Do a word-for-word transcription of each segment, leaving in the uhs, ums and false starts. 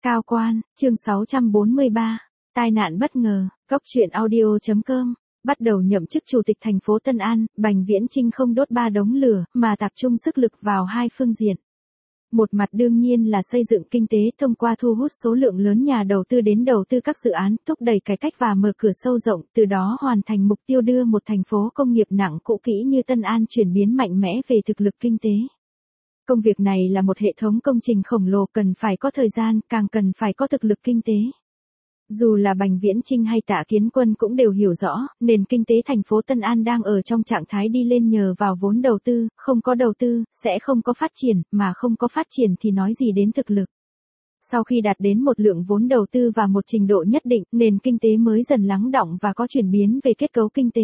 Cao quan, chương sáu trăm bốn mươi ba, tai nạn bất ngờ, góc truyện audio chấm com. Bắt đầu nhậm chức chủ tịch thành phố Tân An, Bành Viễn Chinh không đốt ba đống lửa, mà tập trung sức lực vào hai phương diện. Một mặt đương nhiên là xây dựng kinh tế thông qua thu hút số lượng lớn nhà đầu tư đến đầu tư các dự án, thúc đẩy cải cách và mở cửa sâu rộng, từ đó hoàn thành mục tiêu đưa một thành phố công nghiệp nặng cũ kỹ như Tân An chuyển biến mạnh mẽ về thực lực kinh tế. Công việc này là một hệ thống công trình khổng lồ, cần phải có thời gian, càng cần phải có thực lực kinh tế. Dù là Bành Viễn Chinh hay Tạ Kiến Quân cũng đều hiểu rõ, nền kinh tế thành phố Tân An đang ở trong trạng thái đi lên nhờ vào vốn đầu tư, không có đầu tư, sẽ không có phát triển, mà không có phát triển thì nói gì đến thực lực. Sau khi đạt đến một lượng vốn đầu tư và một trình độ nhất định, nền kinh tế mới dần lắng đọng và có chuyển biến về kết cấu kinh tế.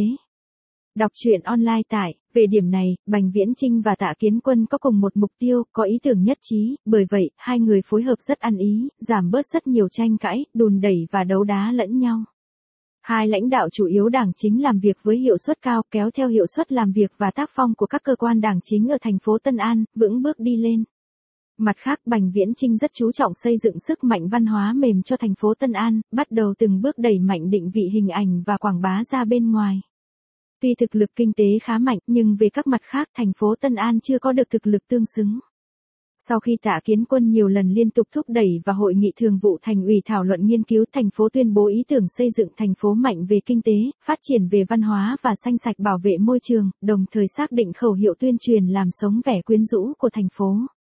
Đọc truyện online tại, về điểm này, Bành Viễn Chinh và Tạ Kiến Quân có cùng một mục tiêu, có ý tưởng nhất trí, bởi vậy, hai người phối hợp rất ăn ý, giảm bớt rất nhiều tranh cãi, đùn đẩy và đấu đá lẫn nhau. Hai lãnh đạo chủ yếu đảng chính làm việc với hiệu suất cao, kéo theo hiệu suất làm việc và tác phong của các cơ quan đảng chính ở thành phố Tân An, vững bước đi lên. Mặt khác, Bành Viễn Chinh rất chú trọng xây dựng sức mạnh văn hóa mềm cho thành phố Tân An, bắt đầu từng bước đẩy mạnh định vị hình ảnh và quảng bá ra bên ngoài. Tuy thực lực kinh tế khá mạnh, nhưng về các mặt khác thành phố Tân An chưa có được thực lực tương xứng. Sau khi Tạ Kiến Quân nhiều lần liên tục thúc đẩy và hội nghị thường vụ thành ủy thảo luận nghiên cứu, thành phố tuyên bố ý tưởng xây dựng thành phố mạnh về kinh tế, phát triển về văn hóa và xanh sạch bảo vệ môi trường, đồng thời xác định khẩu hiệu tuyên truyền làm sống vẻ quyến rũ của thành phố.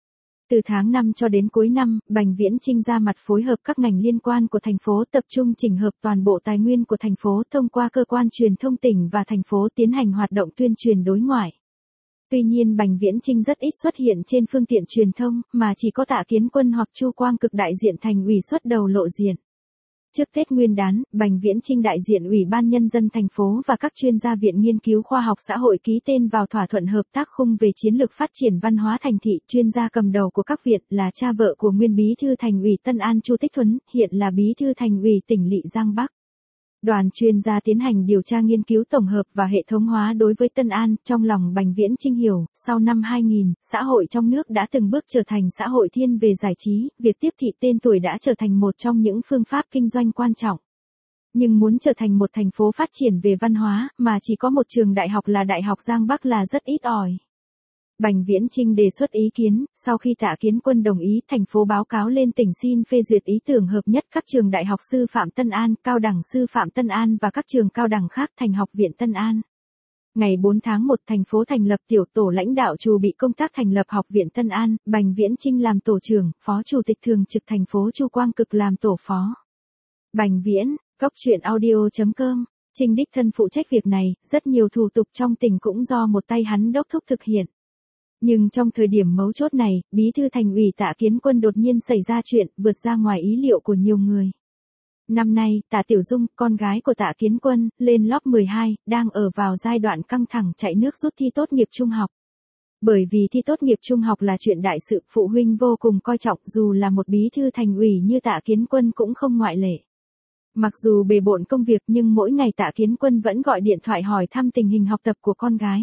Từ tháng năm cho đến cuối năm, Bành Viễn Chinh ra mặt phối hợp các ngành liên quan của thành phố, tập trung chỉnh hợp toàn bộ tài nguyên của thành phố thông qua cơ quan truyền thông tỉnh và thành phố tiến hành hoạt động tuyên truyền đối ngoại. Tuy nhiên Bành Viễn Chinh rất ít xuất hiện trên phương tiện truyền thông, mà chỉ có Tạ Kiến Quân hoặc Chu Quang Cực đại diện thành ủy xuất đầu lộ diện. Trước Tết Nguyên đán, Bành Viễn Chinh đại diện Ủy ban Nhân dân thành phố và các chuyên gia Viện Nghiên cứu Khoa học Xã hội ký tên vào thỏa thuận hợp tác khung về chiến lược phát triển văn hóa thành thị. Chuyên gia cầm đầu của các viện là cha vợ của nguyên bí thư thành ủy Tân An Chu Tích Thuấn, hiện là bí thư thành ủy tỉnh Lỵ Giang Bắc. Đoàn chuyên gia tiến hành điều tra nghiên cứu tổng hợp và hệ thống hóa đối với Tân An. Trong lòng Bành Viễn Chinh hiểu, sau năm hai nghìn, xã hội trong nước đã từng bước trở thành xã hội thiên về giải trí, việc tiếp thị tên tuổi đã trở thành một trong những phương pháp kinh doanh quan trọng. Nhưng muốn trở thành một thành phố phát triển về văn hóa, mà chỉ có một trường đại học là Đại học Giang Bắc là rất ít ỏi. Bành Viễn Chinh đề xuất ý kiến, sau khi Tạ Kiến Quân đồng ý, thành phố báo cáo lên tỉnh xin phê duyệt ý tưởng hợp nhất các trường đại học sư phạm Tân An, cao đẳng sư phạm Tân An và các trường cao đẳng khác thành Học viện Tân An. Ngày bốn tháng một, thành phố thành lập tiểu tổ lãnh đạo chủ bị công tác thành lập Học viện Tân An, Bành Viễn Chinh làm tổ trưởng, phó chủ tịch thường trực thành phố Chu Quang Cực làm tổ phó. Bành Viễn, góc truyện audio chấm com, Chinh đích thân phụ trách việc này, rất nhiều thủ tục trong tỉnh cũng do một tay hắn đốc thúc thực hiện. Nhưng trong thời điểm mấu chốt này, bí thư thành ủy Tạ Kiến Quân đột nhiên xảy ra chuyện, vượt ra ngoài ý liệu của nhiều người. Năm nay, Tạ Tiểu Dung, con gái của Tạ Kiến Quân, lên lớp mười hai, đang ở vào giai đoạn căng thẳng chạy nước rút thi tốt nghiệp trung học. Bởi vì thi tốt nghiệp trung học là chuyện đại sự, phụ huynh vô cùng coi trọng, dù là một bí thư thành ủy như Tạ Kiến Quân cũng không ngoại lệ. Mặc dù bề bộn công việc nhưng mỗi ngày Tạ Kiến Quân vẫn gọi điện thoại hỏi thăm tình hình học tập của con gái.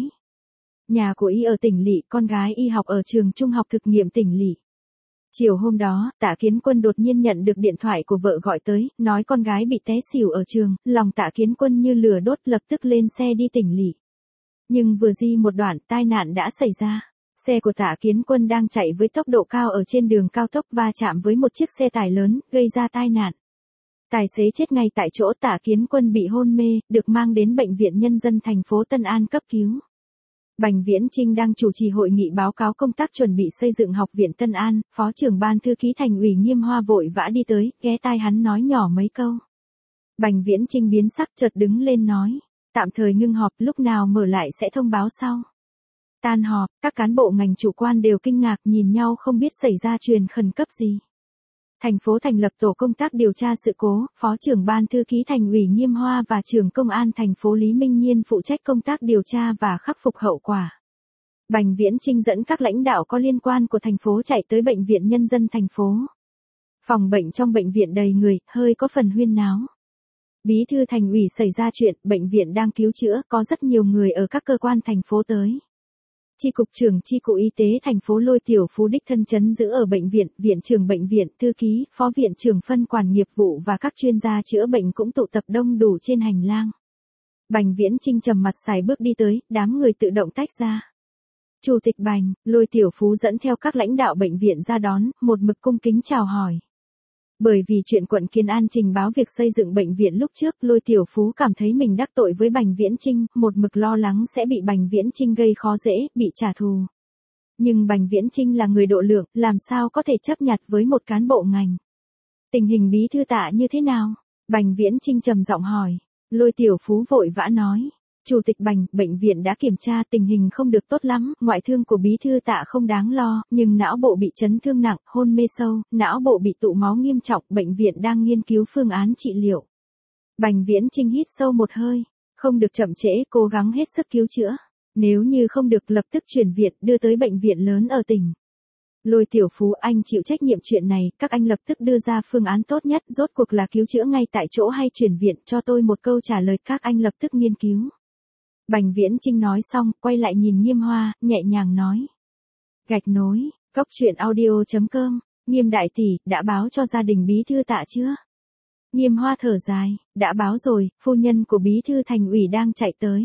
Nhà của y ở tỉnh Lỵ, con gái y học ở trường trung học thực nghiệm tỉnh Lỵ. Chiều hôm đó, Tạ Kiến Quân đột nhiên nhận được điện thoại của vợ gọi tới, nói con gái bị té xỉu ở trường, lòng Tạ Kiến Quân như lửa đốt, lập tức lên xe đi tỉnh Lỵ. Nhưng vừa di một đoạn, tai nạn đã xảy ra. Xe của Tạ Kiến Quân đang chạy với tốc độ cao ở trên đường cao tốc va chạm với một chiếc xe tải lớn, gây ra tai nạn. Tài xế chết ngay tại chỗ, Tạ Kiến Quân bị hôn mê, được mang đến Bệnh viện Nhân dân thành phố Tân An cấp cứu. Bành Viễn Chinh đang chủ trì hội nghị báo cáo công tác chuẩn bị xây dựng Học viện Tân An, Phó trưởng ban thư ký thành ủy Nghiêm Hoa vội vã đi tới, ghé tai hắn nói nhỏ mấy câu. Bành Viễn Chinh biến sắc, chợt đứng lên nói, tạm thời ngưng họp, lúc nào mở lại sẽ thông báo sau. Tan họp, các cán bộ ngành chủ quan đều kinh ngạc nhìn nhau không biết xảy ra chuyện khẩn cấp gì. Thành phố thành lập tổ công tác điều tra sự cố, Phó trưởng ban thư ký thành ủy Nghiêm Hoa và trưởng công an thành phố Lý Minh Nhiên phụ trách công tác điều tra và khắc phục hậu quả. Bành Viễn Chinh dẫn các lãnh đạo có liên quan của thành phố chạy tới Bệnh viện Nhân dân thành phố. Phòng bệnh trong bệnh viện đầy người, hơi có phần huyên náo. Bí thư thành ủy xảy ra chuyện, bệnh viện đang cứu chữa, có rất nhiều người ở các cơ quan thành phố tới. Chi cục trưởng chi cục y tế thành phố Lôi Tiểu Phú đích thân trấn giữ ở bệnh viện, viện trưởng bệnh viện, thư ký, phó viện trưởng phân quản nghiệp vụ và các chuyên gia chữa bệnh cũng tụ tập đông đủ trên hành lang. Bành Viễn Chinh trầm mặt sải bước đi tới, đám người tự động tách ra. Chủ tịch Bành, Lôi Tiểu Phú dẫn theo các lãnh đạo bệnh viện ra đón, một mực cung kính chào hỏi. Bởi vì chuyện quận Kiến An trình báo việc xây dựng bệnh viện lúc trước, Lôi Tiểu Phú cảm thấy mình đắc tội với Bành Viễn Chinh, một mực lo lắng sẽ bị Bành Viễn Chinh gây khó dễ, bị trả thù. Nhưng Bành Viễn Chinh là người độ lượng, làm sao có thể chấp nhặt với một cán bộ ngành. Tình hình bí thư Tạ như thế nào? Bành Viễn Chinh trầm giọng hỏi. Lôi Tiểu Phú vội vã nói. Chủ tịch Bành, bệnh viện đã kiểm tra tình hình không được tốt lắm, ngoại thương của bí thư Tạ không đáng lo, nhưng não bộ bị chấn thương nặng, hôn mê sâu, não bộ bị tụ máu nghiêm trọng, bệnh viện đang nghiên cứu phương án trị liệu. Bành Viễn Chinh hít sâu một hơi, không được chậm trễ, cố gắng hết sức cứu chữa. Nếu như không được lập tức chuyển viện đưa tới bệnh viện lớn ở tỉnh. Lôi Tiểu Phú, anh chịu trách nhiệm chuyện này, các anh lập tức đưa ra phương án tốt nhất, rốt cuộc là cứu chữa ngay tại chỗ hay chuyển viện, cho tôi một câu trả lời, các anh lập tức nghiên cứu. Bành Viễn Chinh nói xong, quay lại nhìn Nghiêm Hoa, nhẹ nhàng nói. Gạch nối, cốc truyện audio chấm com, Nghiêm đại tỷ, đã báo cho gia đình bí thư Tạ chưa? Nghiêm Hoa thở dài, đã báo rồi, phu nhân của bí thư thành ủy đang chạy tới.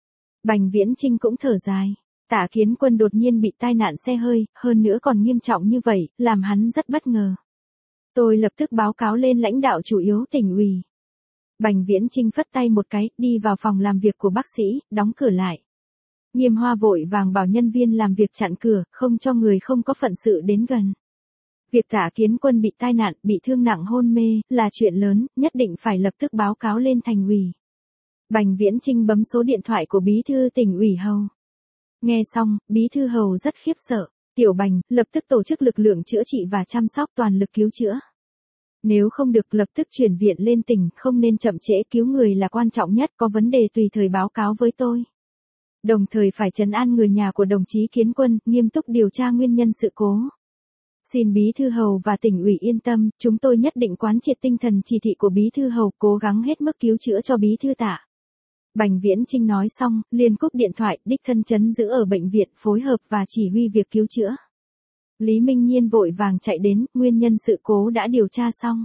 Bành Viễn Chinh cũng thở dài. Tạ Kiến Quân đột nhiên bị tai nạn xe hơi, hơn nữa còn nghiêm trọng như vậy, làm hắn rất bất ngờ. Tôi lập tức báo cáo lên lãnh đạo chủ yếu tỉnh ủy. Bành Viễn Chinh phất tay một cái, đi vào phòng làm việc của bác sĩ, đóng cửa lại. Nghiêm Hoa vội vàng bảo nhân viên làm việc chặn cửa, không cho người không có phận sự đến gần. Việc Tạ Kiến Quân bị tai nạn, bị thương nặng hôn mê, là chuyện lớn, nhất định phải lập tức báo cáo lên thành ủy. Bành Viễn Chinh bấm số điện thoại của bí thư tỉnh ủy Hầu. Nghe xong, bí thư Hầu rất khiếp sợ. Tiểu Bành, lập tức tổ chức lực lượng chữa trị và chăm sóc toàn lực cứu chữa. Nếu không được lập tức chuyển viện lên tỉnh, không nên chậm trễ, cứu người là quan trọng nhất, có vấn đề tùy thời báo cáo với tôi. Đồng thời phải trấn an người nhà của đồng chí Kiến Quân, nghiêm túc điều tra nguyên nhân sự cố. Xin bí thư Hầu và tỉnh ủy yên tâm, chúng tôi nhất định quán triệt tinh thần chỉ thị của bí thư Hầu, cố gắng hết mức cứu chữa cho bí thư Tạ. Bành Viễn Chinh nói xong, liền cúp điện thoại, đích thân trấn giữ ở bệnh viện, phối hợp và chỉ huy việc cứu chữa. Lý Minh Nhiên vội vàng chạy đến, nguyên nhân sự cố đã điều tra xong.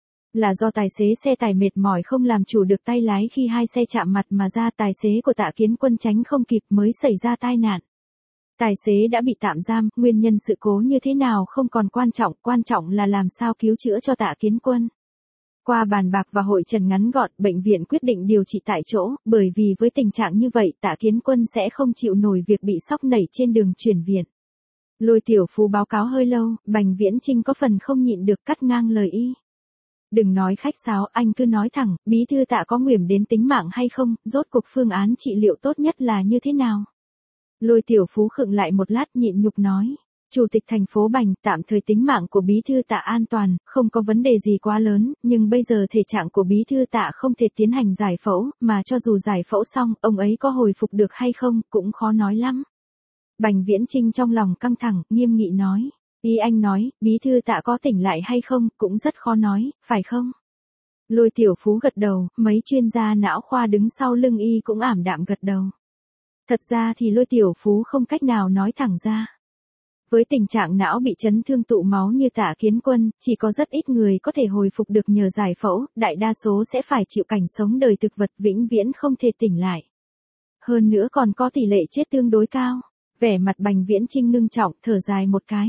Là do tài xế xe tải mệt mỏi không làm chủ được tay lái khi hai xe chạm mặt mà ra, tài xế của Tạ Kiến Quân tránh không kịp mới xảy ra tai nạn. Tài xế đã bị tạm giam, nguyên nhân sự cố như thế nào không còn quan trọng, quan trọng là làm sao cứu chữa cho Tạ Kiến Quân. Qua bàn bạc và hội trần ngắn gọn, bệnh viện quyết định điều trị tại chỗ, bởi vì với tình trạng như vậy, Tạ Kiến Quân sẽ không chịu nổi việc bị sốc nảy trên đường chuyển viện. Lôi Tiểu Phú báo cáo hơi lâu, Bành Viễn Chinh có phần không nhịn được cắt ngang lời y. Đừng nói khách sáo, anh cứ nói thẳng, bí thư Tạ có nguy hiểm đến tính mạng hay không, rốt cuộc phương án trị liệu tốt nhất là như thế nào? Lôi Tiểu Phú khựng lại một lát, nhịn nhục nói. Chủ tịch thành phố Bành, tạm thời tính mạng của bí thư Tạ an toàn, không có vấn đề gì quá lớn, nhưng bây giờ thể trạng của bí thư Tạ không thể tiến hành giải phẫu, mà cho dù giải phẫu xong, ông ấy có hồi phục được hay không, cũng khó nói lắm. Bành Viễn Chinh trong lòng căng thẳng, nghiêm nghị nói. Ý anh nói, bí thư Tạ có tỉnh lại hay không, cũng rất khó nói, phải không? Lôi Tiểu Phú gật đầu, mấy chuyên gia não khoa đứng sau lưng y cũng ảm đạm gật đầu. Thật ra thì Lôi Tiểu Phú không cách nào nói thẳng ra. Với tình trạng não bị chấn thương tụ máu như Tạ Kiến Quân, chỉ có rất ít người có thể hồi phục được nhờ giải phẫu, đại đa số sẽ phải chịu cảnh sống đời thực vật, vĩnh viễn không thể tỉnh lại. Hơn nữa còn có tỷ lệ chết tương đối cao. Vẻ mặt Bành Viễn Chinh ngưng trọng, thở dài một cái.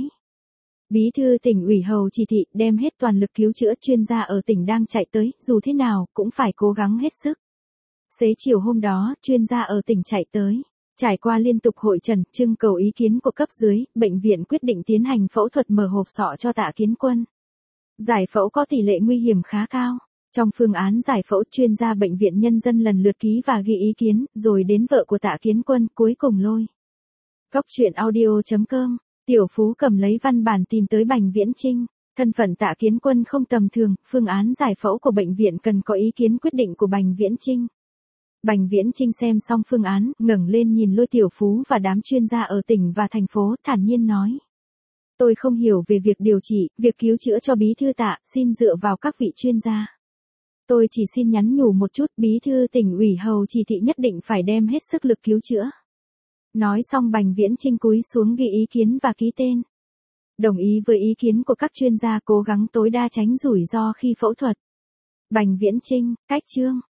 Bí thư tỉnh ủy Hầu chỉ thị đem hết toàn lực cứu chữa, chuyên gia ở tỉnh đang chạy tới, dù thế nào cũng phải cố gắng hết sức. Xế chiều hôm đó, chuyên gia ở tỉnh chạy tới. Trải qua liên tục hội trần, trưng cầu ý kiến của cấp dưới, bệnh viện quyết định tiến hành phẫu thuật mở hộp sọ cho Tạ Kiến Quân. Giải phẫu có tỷ lệ nguy hiểm khá cao. Trong phương án giải phẫu, chuyên gia bệnh viện Nhân dân lần lượt ký và ghi ý kiến, rồi đến vợ của Tạ Kiến Quân, cuối cùng Lôi. Cốc truyện audio chấm com, Tiểu Phú cầm lấy văn bản tìm tới Bành Viễn Chinh. Thân phận Tạ Kiến Quân không tầm thường, phương án giải phẫu của bệnh viện cần có ý kiến quyết định của Bành Viễn Chinh. Bành Viễn Chinh xem xong phương án, ngẩng lên nhìn Lôi Tiểu Phú và đám chuyên gia ở tỉnh và thành phố, thản nhiên nói. Tôi không hiểu về việc điều trị, việc cứu chữa cho bí thư Tạ, xin dựa vào các vị chuyên gia. Tôi chỉ xin nhắn nhủ một chút, bí thư tỉnh ủy Hầu chỉ thị nhất định phải đem hết sức lực cứu chữa. Nói xong Bành Viễn Chinh cúi xuống ghi ý kiến và ký tên. Đồng ý với ý kiến của các chuyên gia cố gắng tối đa tránh rủi ro khi phẫu thuật. Bành Viễn Chinh, cách chương.